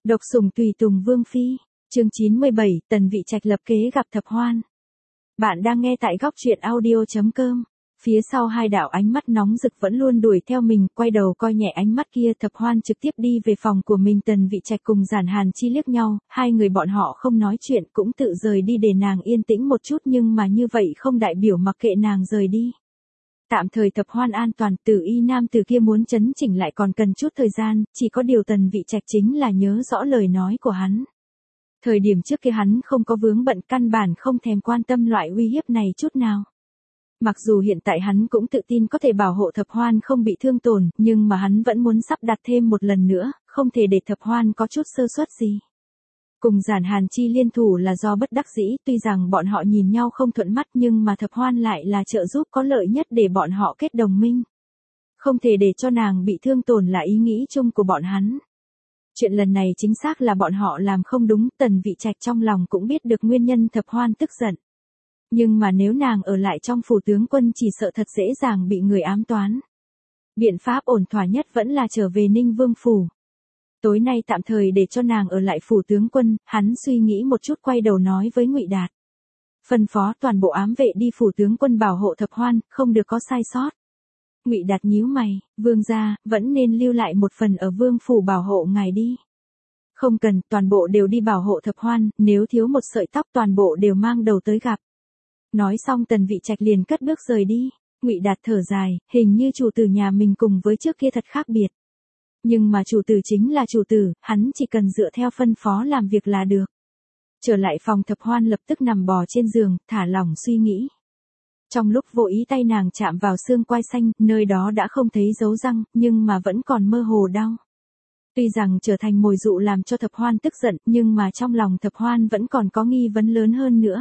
Độc sủng tùy tùng Vương Phi, chương 97, Tần Vị Trạch lập kế gặp Thập Hoan. Bạn đang nghe tại góc truyện audio.com. Phía sau hai đạo ánh mắt nóng rực vẫn luôn đuổi theo mình, quay đầu coi nhẹ ánh mắt kia. Thập Hoan trực tiếp đi về phòng của mình. Tần Vị Trạch cùng Giản Hàn Chi liếc nhau, hai người bọn họ không nói chuyện cũng tự rời đi để nàng yên tĩnh một chút, nhưng mà như vậy không đại biểu mặc kệ nàng rời đi. Tạm thời Thập Hoan an toàn, Tử Y nam từ kia muốn chấn chỉnh lại còn cần chút thời gian, chỉ có điều Tần Vị Trạch chính là nhớ rõ lời nói của hắn. Thời điểm trước kia hắn không có vướng bận, căn bản không thèm quan tâm loại uy hiếp này chút nào. Mặc dù hiện tại hắn cũng tự tin có thể bảo hộ Thập Hoan không bị thương tổn, nhưng mà hắn vẫn muốn sắp đặt thêm một lần nữa, không thể để Thập Hoan có chút sơ suất gì. Cùng Giản Hàn Chi liên thủ là do bất đắc dĩ, tuy rằng bọn họ nhìn nhau không thuận mắt nhưng mà Thập Hoan lại là trợ giúp có lợi nhất để bọn họ kết đồng minh. Không thể để cho nàng bị thương tổn là ý nghĩ chung của bọn hắn. Chuyện lần này chính xác là bọn họ làm không đúng, Tần Vị Trạch trong lòng cũng biết được nguyên nhân Thập Hoan tức giận. Nhưng mà nếu nàng ở lại trong phủ tướng quân chỉ sợ thật dễ dàng bị người ám toán. Biện pháp ổn thỏa nhất vẫn là trở về Ninh Vương phủ. Tối nay tạm thời để cho nàng ở lại phủ tướng quân, hắn suy nghĩ một chút quay đầu nói với Ngụy Đạt. Phân phó toàn bộ ám vệ đi phủ tướng quân bảo hộ Thập Hoan, không được có sai sót. Ngụy Đạt nhíu mày, vương gia, vẫn nên lưu lại một phần ở vương phủ bảo hộ ngài đi. Không cần, toàn bộ đều đi bảo hộ Thập Hoan, nếu thiếu một sợi tóc toàn bộ đều mang đầu tới gặp. Nói xong Tần Vị Trạch liền cất bước rời đi. Ngụy Đạt thở dài, hình như chủ tử nhà mình cùng với trước kia thật khác biệt. Nhưng mà chủ tử chính là chủ tử, hắn chỉ cần dựa theo phân phó làm việc là được. Trở lại phòng Thập Hoan lập tức nằm bò trên giường, thả lỏng suy nghĩ. Trong lúc vô ý tay nàng chạm vào xương quai xanh, nơi đó đã không thấy dấu răng, nhưng mà vẫn còn mơ hồ đau. Tuy rằng trở thành mồi dụ làm cho Thập Hoan tức giận, nhưng mà trong lòng Thập Hoan vẫn còn có nghi vấn lớn hơn nữa.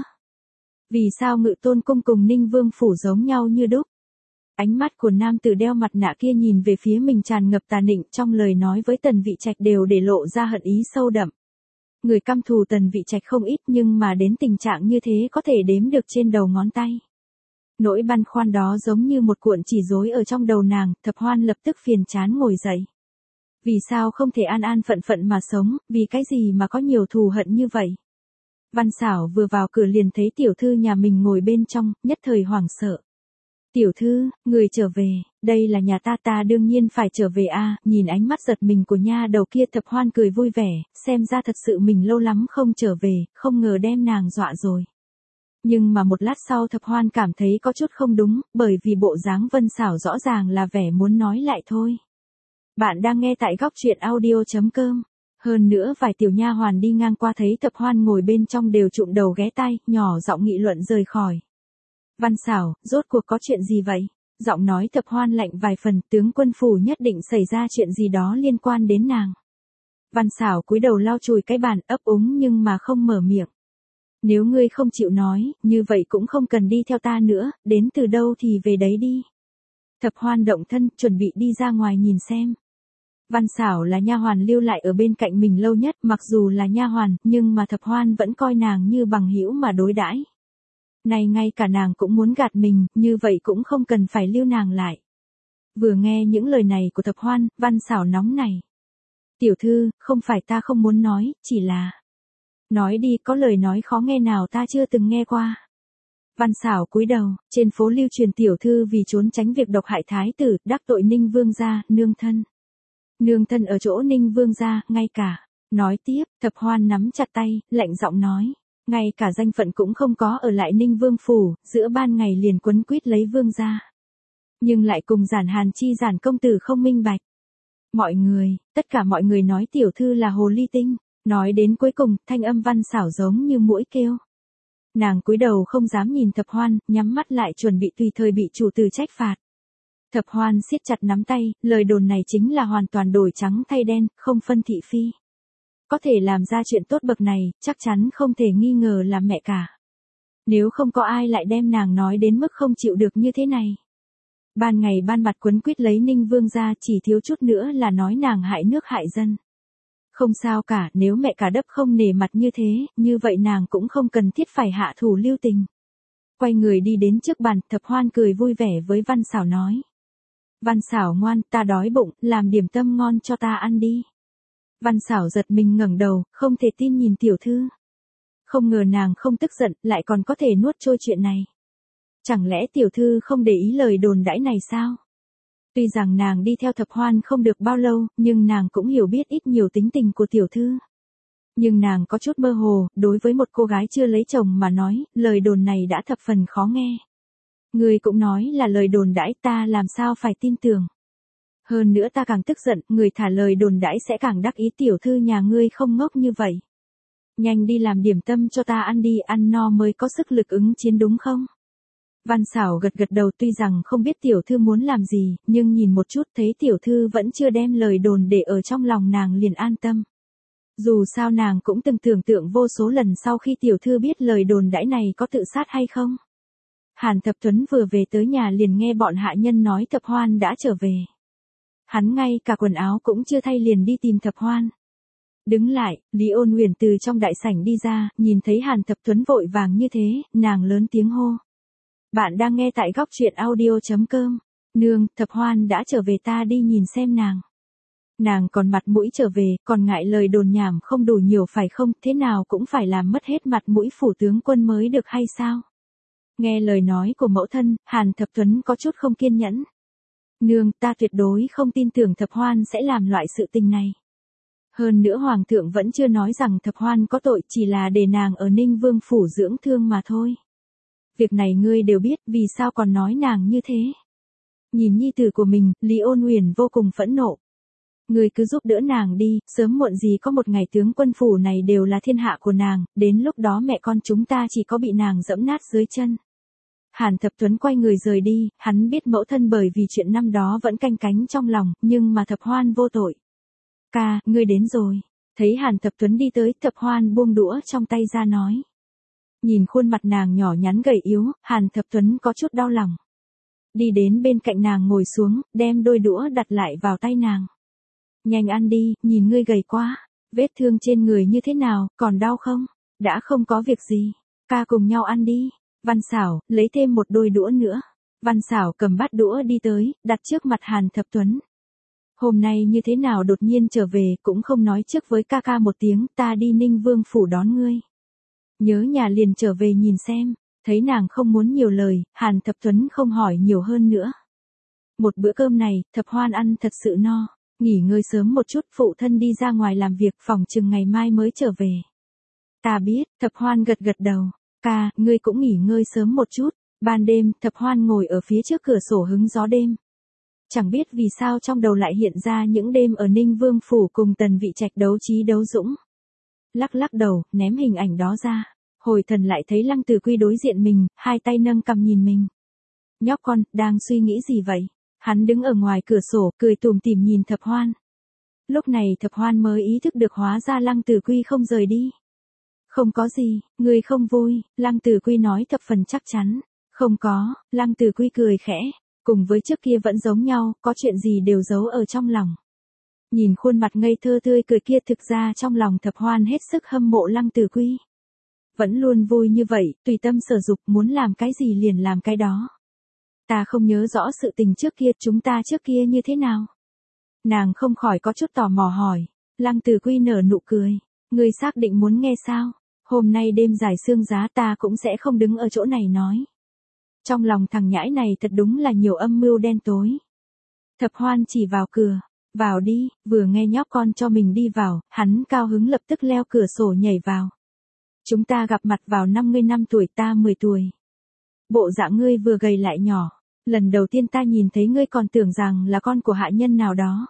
Vì sao Ngự Tôn cung cùng Ninh Vương phủ giống nhau như đúc? Ánh mắt của nam tử đeo mặt nạ kia nhìn về phía mình tràn ngập tà nịnh, trong lời nói với Tần Vị Trạch đều để lộ ra hận ý sâu đậm. Người căm thù Tần Vị Trạch không ít, nhưng mà đến tình trạng như thế có thể đếm được trên đầu ngón tay. Nỗi băn khoăn đó giống như một cuộn chỉ rối ở trong đầu nàng. Thập Hoan lập tức phiền chán ngồi dậy. Vì sao không thể an an phận phận mà sống, vì cái gì mà có nhiều thù hận như vậy? Văn Xảo vừa vào cửa liền thấy tiểu thư nhà mình ngồi bên trong, nhất thời hoảng sợ. Tiểu thư, người trở về, đây là nhà ta đương nhiên phải trở về a. Nhìn ánh mắt giật mình của nha đầu kia Thập Hoan cười vui vẻ, xem ra thật sự mình lâu lắm không trở về, không ngờ đem nàng dọa rồi. Nhưng mà một lát sau Thập Hoan cảm thấy có chút không đúng, bởi vì bộ dáng Vân Xảo rõ ràng là vẻ muốn nói lại thôi. Bạn đang nghe tại góc truyện audio.com. Hơn nữa vài tiểu nha hoàn đi ngang qua thấy Thập Hoan ngồi bên trong đều trụm đầu ghé tai, nhỏ giọng nghị luận rời khỏi. Văn Xảo, rốt cuộc có chuyện gì vậy? Giọng nói Thập Hoan lạnh vài phần, tướng quân phủ nhất định xảy ra chuyện gì đó liên quan đến nàng. Văn Xảo cúi đầu lau chùi cái bàn, ấp úng nhưng mà không mở miệng. Nếu ngươi không chịu nói, như vậy cũng không cần đi theo ta nữa, đến từ đâu thì về đấy đi. Thập Hoan động thân, chuẩn bị đi ra ngoài nhìn xem. Văn Xảo là nha hoàn lưu lại ở bên cạnh mình lâu nhất, mặc dù là nha hoàn, nhưng mà Thập Hoan vẫn coi nàng như bằng hữu mà đối đãi. Này ngay cả nàng cũng muốn gạt mình, như vậy cũng không cần phải lưu nàng lại. Vừa nghe những lời này của Thập Hoan, Văn Xảo nóng này. Tiểu thư, không phải ta không muốn nói, chỉ là... Nói đi, có lời nói khó nghe nào ta chưa từng nghe qua. Văn Xảo cúi đầu, trên phố lưu truyền tiểu thư vì trốn tránh việc độc hại thái tử, đắc tội Ninh Vương gia, nương thân. Nương thân ở chỗ Ninh Vương gia, ngay cả. Nói tiếp, Thập Hoan nắm chặt tay, lạnh giọng nói. Ngay cả danh phận cũng không có ở lại Ninh Vương phủ, giữa ban ngày liền quấn quýt lấy vương gia. Nhưng lại cùng Giản Hàn Chi Giản công tử không minh bạch. Mọi người, tất cả mọi người nói tiểu thư là hồ ly tinh. Nói đến cuối cùng, thanh âm Văn Xảo giống như muỗi kêu. Nàng cúi đầu không dám nhìn Thập Hoan, nhắm mắt lại chuẩn bị tùy thời bị chủ tử trách phạt. Thập Hoan siết chặt nắm tay, lời đồn này chính là hoàn toàn đổi trắng thay đen, không phân thị phi. Có thể làm ra chuyện tốt bậc này, chắc chắn không thể nghi ngờ là mẹ cả. Nếu không có ai lại đem nàng nói đến mức không chịu được như thế này. Ban ngày ban mặt quấn quýt lấy Ninh Vương gia, chỉ thiếu chút nữa là nói nàng hại nước hại dân. Không sao cả, nếu mẹ cả đấp không nể mặt như thế, như vậy nàng cũng không cần thiết phải hạ thủ lưu tình. Quay người đi đến trước bàn, Thập Hoan cười vui vẻ với Văn Xảo nói. Văn Xảo ngoan, ta đói bụng, làm điểm tâm ngon cho ta ăn đi. Văn Xảo giật mình ngẩng đầu, không thể tin nhìn tiểu thư. Không ngờ nàng không tức giận, lại còn có thể nuốt trôi chuyện này. Chẳng lẽ tiểu thư không để ý lời đồn đãi này sao? Tuy rằng nàng đi theo Thập Hoan không được bao lâu, nhưng nàng cũng hiểu biết ít nhiều tính tình của tiểu thư. Nhưng nàng có chút mơ hồ, đối với một cô gái chưa lấy chồng mà nói, lời đồn này đã thập phần khó nghe. Ngươi cũng nói là lời đồn đãi, ta làm sao phải tin tưởng. Hơn nữa ta càng tức giận, người thả lời đồn đãi sẽ càng đắc ý, tiểu thư nhà ngươi không ngốc như vậy. Nhanh đi làm điểm tâm cho ta ăn đi, ăn no mới có sức lực ứng chiến đúng không? Văn Xảo gật gật đầu, tuy rằng không biết tiểu thư muốn làm gì, nhưng nhìn một chút thấy tiểu thư vẫn chưa đem lời đồn để ở trong lòng nàng liền an tâm. Dù sao nàng cũng từng tưởng tượng vô số lần sau khi tiểu thư biết lời đồn đãi này có tự sát hay không. Hàn Thập Tuấn vừa về tới nhà liền nghe bọn hạ nhân nói Thập Hoan đã trở về. Hắn ngay cả quần áo cũng chưa thay liền đi tìm Thập Hoan. Đứng lại, Lý Ôn Huyền từ trong đại sảnh đi ra, nhìn thấy Hàn Thập Tuấn vội vàng như thế, nàng lớn tiếng hô. Bạn đang nghe tại góc truyện audio.com. Nương, Thập Hoan đã trở về, ta đi nhìn xem nàng. Nàng còn mặt mũi trở về, còn ngại lời đồn nhảm không đủ nhiều phải không, thế nào cũng phải làm mất hết mặt mũi phủ tướng quân mới được hay sao? Nghe lời nói của mẫu thân, Hàn Thập Tuấn có chút không kiên nhẫn. Nương, ta tuyệt đối không tin tưởng Thập Hoan sẽ làm loại sự tình này. Hơn nữa Hoàng thượng vẫn chưa nói rằng Thập Hoan có tội, chỉ là để nàng ở Ninh Vương phủ dưỡng thương mà thôi. Việc này ngươi đều biết, vì sao còn nói nàng như thế? Nhìn nhi tử của mình, Lý Ôn Huyền vô cùng phẫn nộ. Ngươi cứ giúp đỡ nàng đi, sớm muộn gì có một ngày tướng quân phủ này đều là thiên hạ của nàng, đến lúc đó mẹ con chúng ta chỉ có bị nàng dẫm nát dưới chân. Hàn Thập Tuấn quay người rời đi, hắn biết mẫu thân bởi vì chuyện năm đó vẫn canh cánh trong lòng, nhưng mà Thập Hoan vô tội. Ca, ngươi đến rồi. Thấy Hàn Thập Tuấn đi tới, Thập Hoan buông đũa trong tay ra nói. Nhìn khuôn mặt nàng nhỏ nhắn gầy yếu, Hàn Thập Tuấn có chút đau lòng. Đi đến bên cạnh nàng ngồi xuống, đem đôi đũa đặt lại vào tay nàng. Nhanh ăn đi, nhìn ngươi gầy quá. Vết thương trên người như thế nào, còn đau không? Đã không có việc gì. Ca cùng nhau ăn đi. Văn Xảo, lấy thêm một đôi đũa nữa. Văn Xảo cầm bát đũa đi tới, đặt trước mặt Hàn Thập Tuấn. Hôm nay như thế nào đột nhiên trở về, cũng không nói trước với ca ca một tiếng, ta đi Ninh Vương phủ đón ngươi. Nhớ nhà liền trở về nhìn xem, thấy nàng không muốn nhiều lời, Hàn Thập Tuấn không hỏi nhiều hơn nữa. Một bữa cơm này, Thập Hoan ăn thật sự no, nghỉ ngơi sớm một chút, phụ thân đi ra ngoài làm việc, phòng chừng ngày mai mới trở về. Ta biết, Thập Hoan gật gật đầu, ca, ngươi cũng nghỉ ngơi sớm một chút. Ban đêm, Thập Hoan ngồi ở phía trước cửa sổ hứng gió đêm. Chẳng biết vì sao trong đầu lại hiện ra những đêm ở Ninh Vương phủ cùng Tần Vị Trạch đấu trí đấu dũng. Lắc lắc đầu, ném hình ảnh đó ra. Hồi thần lại thấy Lăng Tử Quy đối diện mình, hai tay nâng cằm nhìn mình. Nhóc con, đang suy nghĩ gì vậy? Hắn đứng ở ngoài cửa sổ, cười tủm tỉm nhìn Thập Hoan. Lúc này Thập Hoan mới ý thức được hóa ra Lăng Tử Quy không rời đi. Không có gì, người không vui, Lăng Tử Quy nói thập phần chắc chắn. Không có, Lăng Tử Quy cười khẽ. Cùng với trước kia vẫn giống nhau, có chuyện gì đều giấu ở trong lòng. Nhìn khuôn mặt ngây thơ tươi cười kia, thực ra trong lòng Thập Hoan hết sức hâm mộ Lăng Tử Quy. Vẫn luôn vui như vậy, tùy tâm sở dục, muốn làm cái gì liền làm cái đó. Ta không nhớ rõ sự tình trước kia, chúng ta trước kia như thế nào. Nàng không khỏi có chút tò mò hỏi. Lăng Tử Quy nở nụ cười. Ngươi xác định muốn nghe sao? Hôm nay đêm dài sương giá ta cũng sẽ không đứng ở chỗ này nói. Trong lòng thằng nhãi này thật đúng là nhiều âm mưu đen tối. Thập Hoan chỉ vào cửa. Vào đi, vừa nghe nhóc con cho mình đi vào, hắn cao hứng lập tức leo cửa sổ nhảy vào. Chúng ta gặp mặt vào 50 năm tuổi, ta 10 tuổi. Bộ dạng ngươi vừa gầy lại nhỏ. Lần đầu tiên ta nhìn thấy ngươi còn tưởng rằng là con của hạ nhân nào đó.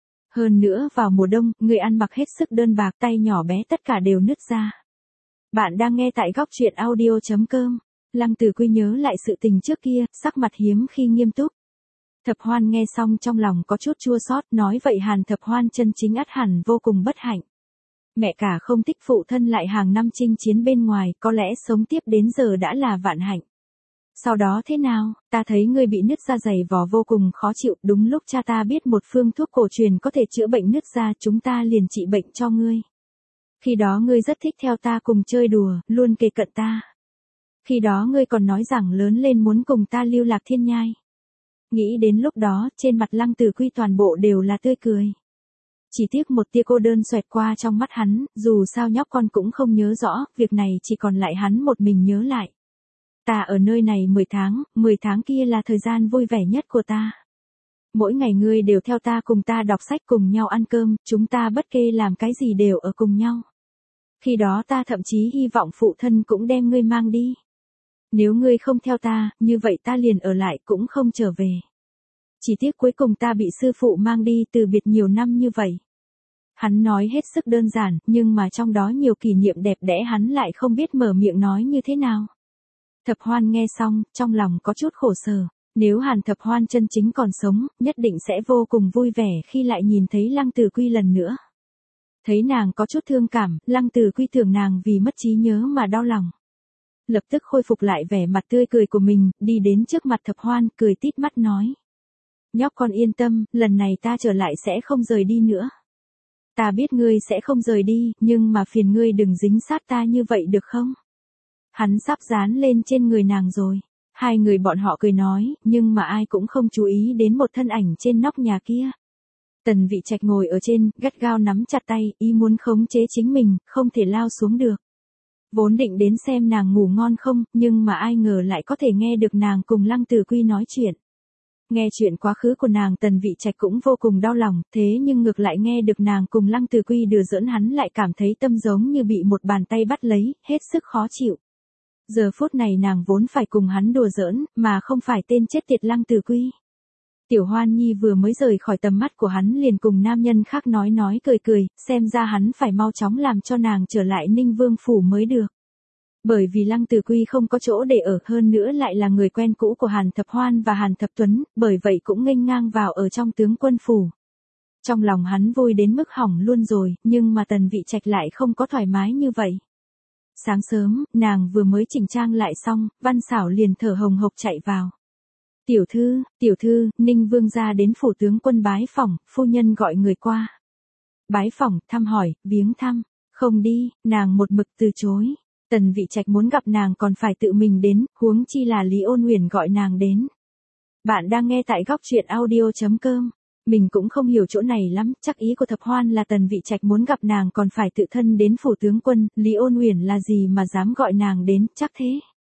Hơn nữa vào mùa đông, ngươi ăn mặc hết sức đơn bạc, tay nhỏ bé tất cả đều nứt ra. Bạn đang nghe tại góc truyện audio.com. Lăng Tử Quy nhớ lại sự tình trước kia, sắc mặt hiếm khi nghiêm túc. Thập Hoan nghe xong trong lòng có chút chua xót, nói vậy Hàn Thập Hoan chân chính ắt hẳn vô cùng bất hạnh. Mẹ cả không thích phụ thân lại hàng năm chinh chiến bên ngoài, có lẽ sống tiếp đến giờ đã là vạn hạnh. Sau đó thế nào, ta thấy ngươi bị nứt da dày vò vô cùng khó chịu, đúng lúc cha ta biết một phương thuốc cổ truyền có thể chữa bệnh nứt da, chúng ta liền trị bệnh cho ngươi. Khi đó ngươi rất thích theo ta cùng chơi đùa, luôn kề cận ta. Khi đó ngươi còn nói rằng lớn lên muốn cùng ta lưu lạc thiên nhai. Nghĩ đến lúc đó, trên mặt Lăng Tử Quy toàn bộ đều là tươi cười. Chỉ tiếc một tia cô đơn xoẹt qua trong mắt hắn, dù sao nhóc con cũng không nhớ rõ, việc này chỉ còn lại hắn một mình nhớ lại. Ta ở nơi này 10 tháng kia là thời gian vui vẻ nhất của ta. Mỗi ngày ngươi đều theo ta cùng ta đọc sách cùng nhau ăn cơm, chúng ta bất kể làm cái gì đều ở cùng nhau. Khi đó ta thậm chí hy vọng phụ thân cũng đem ngươi mang đi. Nếu ngươi không theo ta, như vậy ta liền ở lại cũng không trở về. Chỉ tiếc cuối cùng ta bị sư phụ mang đi từ biệt nhiều năm như vậy. Hắn nói hết sức đơn giản, nhưng mà trong đó nhiều kỷ niệm đẹp đẽ hắn lại không biết mở miệng nói như thế nào. Thập Hoan nghe xong, trong lòng có chút khổ sở. Nếu Hàn Thập Hoan chân chính còn sống, nhất định sẽ vô cùng vui vẻ khi lại nhìn thấy Lăng Tử Quy lần nữa. Thấy nàng có chút thương cảm, Lăng Tử Quy tưởng nàng vì mất trí nhớ mà đau lòng. Lập tức khôi phục lại vẻ mặt tươi cười của mình, đi đến trước mặt Thập Hoan, cười tít mắt nói. Nhóc con yên tâm, lần này ta trở lại sẽ không rời đi nữa. Ta biết ngươi sẽ không rời đi, nhưng mà phiền ngươi đừng dính sát ta như vậy được không? Hắn sắp dán lên trên người nàng rồi. Hai người bọn họ cười nói, nhưng mà ai cũng không chú ý đến một thân ảnh trên nóc nhà kia. Tần Vị Trạch ngồi ở trên, gắt gao nắm chặt tay, ý muốn khống chế chính mình, không thể lao xuống được. Vốn định đến xem nàng ngủ ngon không, nhưng mà ai ngờ lại có thể nghe được nàng cùng Lăng Tử Quy nói chuyện. Nghe chuyện quá khứ của nàng Tần Vị Trạch cũng vô cùng đau lòng, thế nhưng ngược lại nghe được nàng cùng Lăng Tử Quy đùa giỡn hắn lại cảm thấy tâm giống như bị một bàn tay bắt lấy, hết sức khó chịu. Giờ phút này nàng vốn phải cùng hắn đùa giỡn, mà không phải tên chết tiệt Lăng Tử Quy. Tiểu Hoan Nhi vừa mới rời khỏi tầm mắt của hắn liền cùng nam nhân khác nói cười, xem ra hắn phải mau chóng làm cho nàng trở lại Ninh Vương Phủ mới được. Bởi vì Lăng Tử Quy không có chỗ để ở, hơn nữa lại là người quen cũ của Hàn Thập Hoan và Hàn Thập Tuấn, bởi vậy cũng nghênh ngang vào ở trong tướng quân phủ. Trong lòng hắn vui đến mức hỏng luôn rồi, nhưng mà Tần Vị Trạch lại không có thoải mái như vậy. Sáng sớm, nàng vừa mới chỉnh trang lại xong, Văn Xảo liền thở hồng hộc chạy vào. Tiểu thư, Ninh Vương gia đến phủ tướng quân bái phỏng, phu nhân gọi người qua. Bái phỏng, thăm hỏi, viếng thăm, không đi, nàng một mực từ chối. Tần Vị Trạch muốn gặp nàng còn phải tự mình đến, huống chi là Lý Ôn Huyền gọi nàng đến. Bạn đang nghe tại góc truyện audio.com. Mình cũng không hiểu chỗ này lắm, chắc ý của Thập Hoan là Tần Vị Trạch muốn gặp nàng còn phải tự thân đến phủ tướng quân, Lý Ôn Huyền là gì mà dám gọi nàng đến, chắc thế.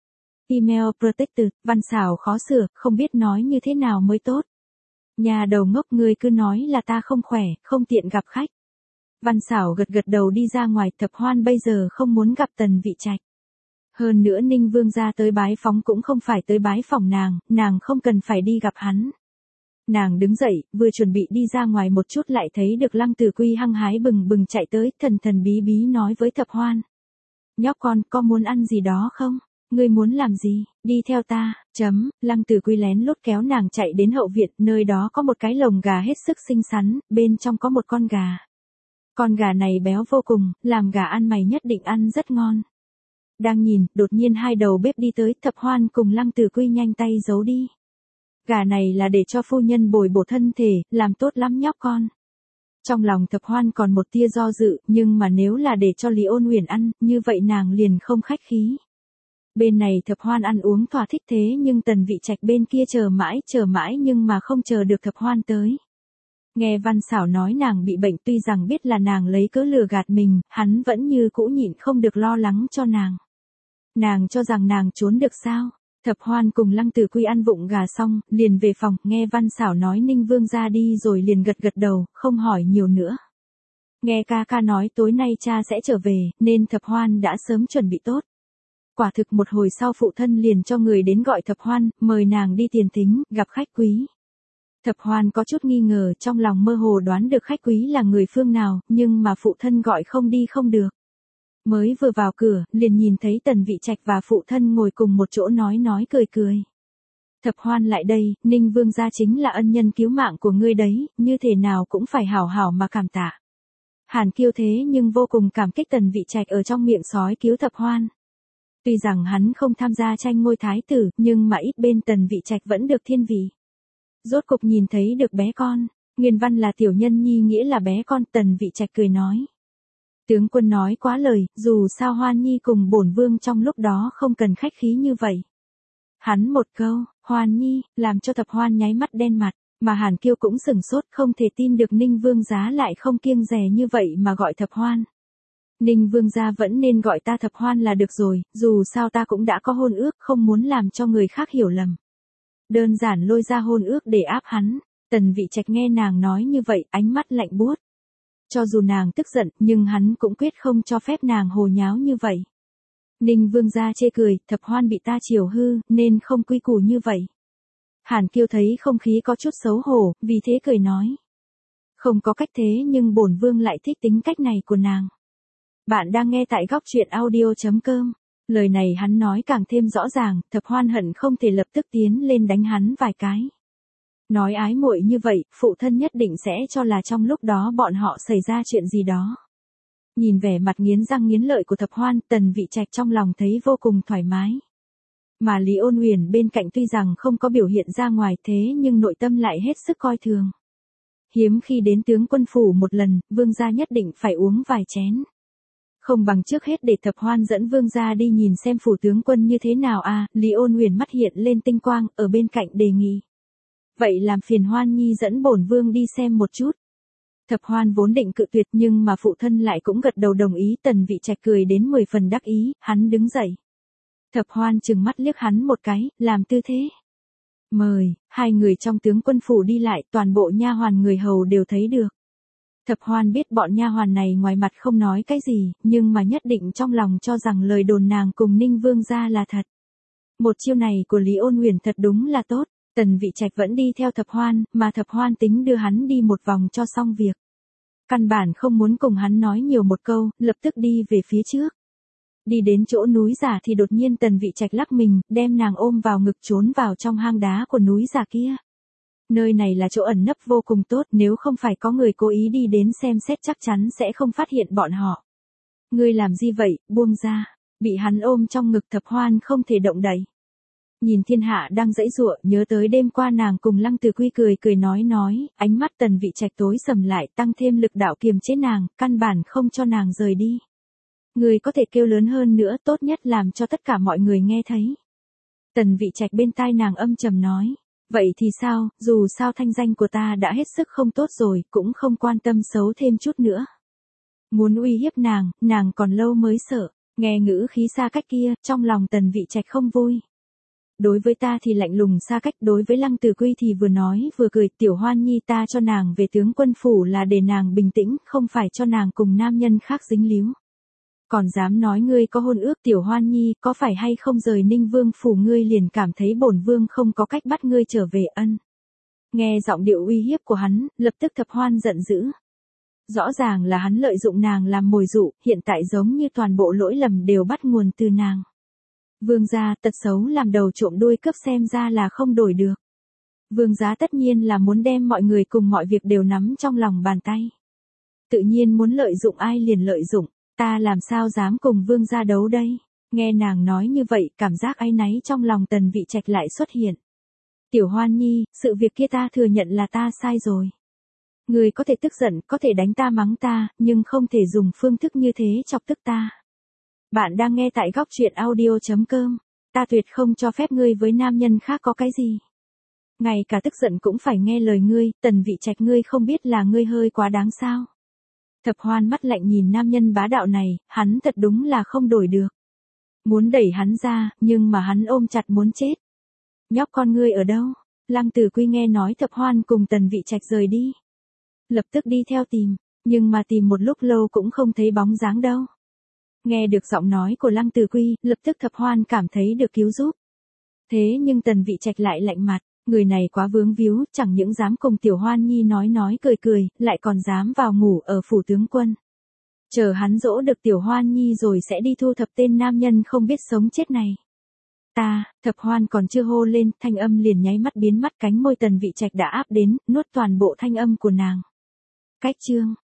Email protected, Văn Xảo khó sửa, không biết nói như thế nào mới tốt. Nhà đầu ngốc ngươi cứ nói là ta không khỏe, không tiện gặp khách. Văn Xảo gật đầu đi ra ngoài, Thập Hoan bây giờ không muốn gặp Tần Vị Trạch. Hơn nữa Ninh Vương gia tới bái phóng cũng không phải tới bái phỏng nàng không cần phải đi gặp hắn. Nàng đứng dậy, vừa chuẩn bị đi ra ngoài một chút lại thấy được Lăng Tử Quy hăng hái bừng chạy tới, thần bí nói với Thập Hoan. Nhóc con, có muốn ăn gì đó không? Ngươi muốn làm gì? Đi theo ta, Lăng Tử Quy lén lút kéo nàng chạy đến hậu viện, nơi đó có một cái lồng gà hết sức xinh xắn, bên trong có một con gà. Con gà này béo vô cùng, làm gà ăn mày nhất định ăn rất ngon. Đang nhìn, đột nhiên hai đầu bếp đi tới, Thập Hoan cùng Lăng Tử Quy nhanh tay giấu đi. Gà này là để cho phu nhân bồi bổ thân thể, làm tốt lắm nhóc con. Trong lòng Thập Hoan còn một tia do dự, nhưng mà nếu là để cho Lý Ôn Huyền ăn, như vậy nàng liền không khách khí. Bên này Thập Hoan ăn uống thỏa thích thế nhưng Tần Vị Trạch bên kia chờ mãi nhưng mà không chờ được Thập Hoan tới. Nghe Văn Xảo nói nàng bị bệnh, tuy rằng biết là nàng lấy cớ lừa gạt mình, hắn vẫn như cũ nhịn không được lo lắng cho nàng. Nàng cho rằng nàng trốn được sao? Thập Hoan cùng Lăng Tử Quy ăn vụng gà xong, liền về phòng, nghe Văn Xảo nói Ninh Vương ra đi rồi liền gật đầu, không hỏi nhiều nữa. Nghe ca nói tối nay cha sẽ trở về, nên Thập Hoan đã sớm chuẩn bị tốt. Quả thực một hồi sau phụ thân liền cho người đến gọi Thập Hoan, mời nàng đi tiền thính, gặp khách quý. Thập Hoan có chút nghi ngờ, trong lòng mơ hồ đoán được khách quý là người phương nào, nhưng mà phụ thân gọi không đi không được. Mới vừa vào cửa, liền nhìn thấy Tần Vị Trạch và phụ thân ngồi cùng một chỗ nói cười. Thập Hoan lại đây, Ninh Vương gia chính là ân nhân cứu mạng của ngươi đấy, như thế nào cũng phải hảo mà cảm tạ. Hàn Kiêu thế nhưng vô cùng cảm kích Tần Vị Trạch ở trong miệng sói cứu Thập Hoan. Tuy rằng hắn không tham gia tranh ngôi thái tử, nhưng mà ít bên Tần Vị Trạch vẫn được thiên vị. Rốt cục nhìn thấy được bé con, nguyên văn là tiểu nhân nhi nghĩa là bé con, Tần Vị Trạch cười nói. Tướng quân nói quá lời, dù sao Hoan Nhi cùng bổn vương trong lúc đó không cần khách khí như vậy. Hắn một câu, Hoan Nhi, làm cho Thập Hoan nháy mắt đen mặt. Mà Hàn Kiêu cũng sửng sốt, không thể tin được Ninh Vương Giá lại không kiêng dè như vậy mà gọi Thập Hoan. Ninh Vương Gia vẫn nên gọi ta Thập Hoan là được rồi, dù sao ta cũng đã có hôn ước, không muốn làm cho người khác hiểu lầm. Đơn giản lôi ra hôn ước để áp hắn. Tần Vị Trạch nghe nàng nói như vậy, ánh mắt lạnh buốt. Cho dù nàng tức giận, nhưng hắn cũng quyết không cho phép nàng hồ nháo như vậy. Ninh Vương Gia chê cười, Thập Hoan bị ta chiều hư, nên không quy củ như vậy. Hàn Kiêu thấy không khí có chút xấu hổ, vì thế cười nói. Không có cách thế nhưng bổn vương lại thích tính cách này của nàng. Bạn đang nghe tại góc truyện audio.com. Lời này hắn nói càng thêm rõ ràng, Thập Hoan hận không thể lập tức tiến lên đánh hắn vài cái. Nói ái muội như vậy, phụ thân nhất định sẽ cho là trong lúc đó bọn họ xảy ra chuyện gì đó. Nhìn vẻ mặt nghiến răng nghiến lợi của Thập Hoan, Tần Vị Trạch trong lòng thấy vô cùng thoải mái. Mà Lý Ôn Huyền bên cạnh tuy rằng không có biểu hiện ra ngoài thế nhưng nội tâm lại hết sức coi thường. Hiếm khi đến tướng quân phủ một lần, vương gia nhất định phải uống vài chén. Không bằng trước hết để Thập Hoan dẫn vương gia đi nhìn xem phủ tướng quân như thế nào à, Lý Ôn Huyền mắt hiện lên tinh quang, ở bên cạnh đề nghị. Vậy làm phiền Hoan Nhi dẫn bổn vương đi xem một chút. Thập Hoan vốn định cự tuyệt nhưng mà phụ thân lại cũng gật đầu đồng ý. Tần Vị Trạch cười đến 10 phần đắc ý, hắn đứng dậy. Thập Hoan trừng mắt liếc hắn một cái, làm tư thế. Mời, hai người trong tướng quân phủ đi lại, toàn bộ nha hoàn người hầu đều thấy được. Thập Hoan biết bọn nha hoàn này ngoài mặt không nói cái gì, nhưng mà nhất định trong lòng cho rằng lời đồn nàng cùng Ninh Vương gia là thật. Một chiêu này của Lý Ôn Huyền thật đúng là tốt. Tần Vị Trạch vẫn đi theo Thập Hoan, mà Thập Hoan tính đưa hắn đi một vòng cho xong việc. Căn bản không muốn cùng hắn nói nhiều một câu, lập tức đi về phía trước. Đi đến chỗ núi giả thì đột nhiên Tần Vị Trạch lắc mình, đem nàng ôm vào ngực trốn vào trong hang đá của núi giả kia. Nơi này là chỗ ẩn nấp vô cùng tốt, nếu không phải có người cố ý đi đến xem xét chắc chắn sẽ không phát hiện bọn họ. Ngươi làm gì vậy, buông ra. Bị hắn ôm trong ngực Thập Hoan không thể động đậy. Nhìn thiên hạ đang dãy giụa, nhớ tới đêm qua nàng cùng Lăng Từ Quy cười nói, ánh mắt Tần Vị Trạch tối sầm lại, tăng thêm lực đạo kiềm chế nàng, căn bản không cho nàng rời đi. Người có thể kêu lớn hơn nữa, tốt nhất làm cho tất cả mọi người nghe thấy. Tần Vị Trạch bên tai nàng âm trầm nói, vậy thì sao, dù sao thanh danh của ta đã hết sức không tốt rồi, cũng không quan tâm xấu thêm chút nữa. Muốn uy hiếp nàng còn lâu mới sợ. Nghe ngữ khí xa cách kia, trong lòng Tần Vị Trạch không vui. Đối với ta thì lạnh lùng xa cách, đối với Lăng Từ Quy thì vừa nói vừa cười, Tiểu Hoan Nhi ta cho nàng về tướng quân phủ là để nàng bình tĩnh, không phải cho nàng cùng nam nhân khác dính líu. Còn dám nói ngươi có hôn ước, Tiểu Hoan Nhi, có phải hay không rời Ninh Vương phủ ngươi liền cảm thấy bổn vương không có cách bắt ngươi trở về ân. Nghe giọng điệu uy hiếp của hắn, lập tức Thập Hoan giận dữ. Rõ ràng là hắn lợi dụng nàng làm mồi dụ, hiện tại giống như toàn bộ lỗi lầm đều bắt nguồn từ nàng. Vương gia, tật xấu làm đầu trộm đuôi cướp xem ra là không đổi được. Vương gia tất nhiên là muốn đem mọi người cùng mọi việc đều nắm trong lòng bàn tay. Tự nhiên muốn lợi dụng ai liền lợi dụng, ta làm sao dám cùng vương gia đấu đây. Nghe nàng nói như vậy, cảm giác áy náy trong lòng Tần Vị Trạch lại xuất hiện. Tiểu Hoan Nhi, sự việc kia ta thừa nhận là ta sai rồi. Người có thể tức giận, có thể đánh ta mắng ta, nhưng không thể dùng phương thức như thế chọc tức ta. Bạn đang nghe tại góc truyện audio.com. Ta tuyệt không cho phép ngươi với nam nhân khác có cái gì. Ngay cả tức giận cũng phải nghe lời ngươi, Tần Vị Trạch ngươi không biết là ngươi hơi quá đáng sao. Thập Hoan mắt lạnh nhìn nam nhân bá đạo này, hắn thật đúng là không đổi được. Muốn đẩy hắn ra, nhưng mà hắn ôm chặt muốn chết. Nhóc con ngươi ở đâu? Lăng Từ Quy nghe nói Thập Hoan cùng Tần Vị Trạch rời đi. Lập tức đi theo tìm, nhưng mà tìm một lúc lâu cũng không thấy bóng dáng đâu. Nghe được giọng nói của Lăng Từ Quy, lập tức Thập Hoan cảm thấy được cứu giúp. Thế nhưng Tần Vị Trạch lại lạnh mặt, người này quá vướng víu, chẳng những dám cùng Tiểu Hoan Nhi nói cười, lại còn dám vào ngủ ở phủ tướng quân. Chờ hắn dỗ được Tiểu Hoan Nhi rồi sẽ đi thu thập tên nam nhân không biết sống chết này. Thập Hoan còn chưa hô lên, thanh âm liền nháy mắt biến mất, cánh môi Tần Vị Trạch đã áp đến, nuốt toàn bộ thanh âm của nàng. Cách chương